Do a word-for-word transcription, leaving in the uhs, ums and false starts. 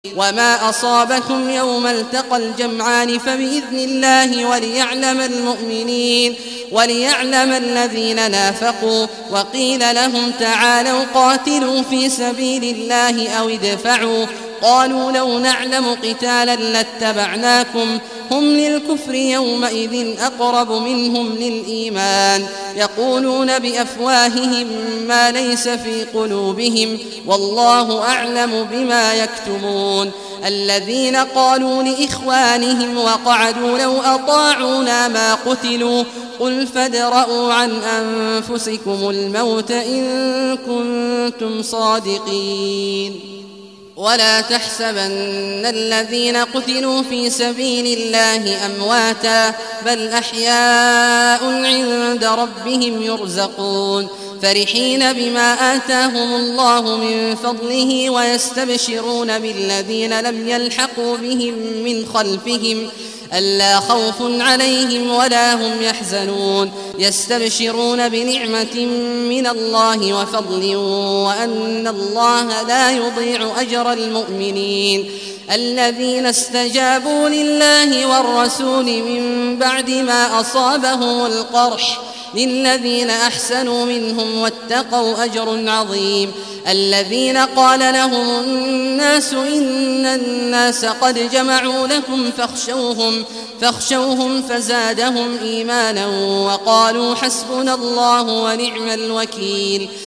وما أصابكم يوم التقى الجمعان فبإذن الله وليعلم المؤمنين وليعلم الذين نافقوا. وقيل لهم تعالوا قاتلوا في سبيل الله أو ادفعوا قالوا لو نعلم قتالا لاتبعناكم هم للكفر يومئذ أقرب منهم للإيمان يقولون بأفواههم ما ليس في قلوبهم والله أعلم بما يكتمون. الذين قالوا لإخوانهم وقعدوا لو أطاعونا ما قتلوا قل فادرءوا عن أنفسكم الموت إن كنتم صادقين. ولا تحسبن الذين قتلوا في سبيل الله أمواتا بل أحياء عند ربهم يرزقون فرحين بما آتاهم الله من فضله ويستبشرون بالذين لم يلحقوا بهم من خلفهم ألا خوف عليهم ولا هم يحزنون يستبشرون بنعمة من الله وفضل وأن الله لا يضيع أجر المؤمنين. الذين استجابوا لله والرسول من بعد ما أصابهم القرح للذين أحسنوا منهم واتقوا أجر عظيم. الذين قال لهم الناس إن الناس قد جمعوا لكم فاخشوهم فاخشوهم فزادهم إيمانا وقالوا حسبنا الله ونعم الوكيل.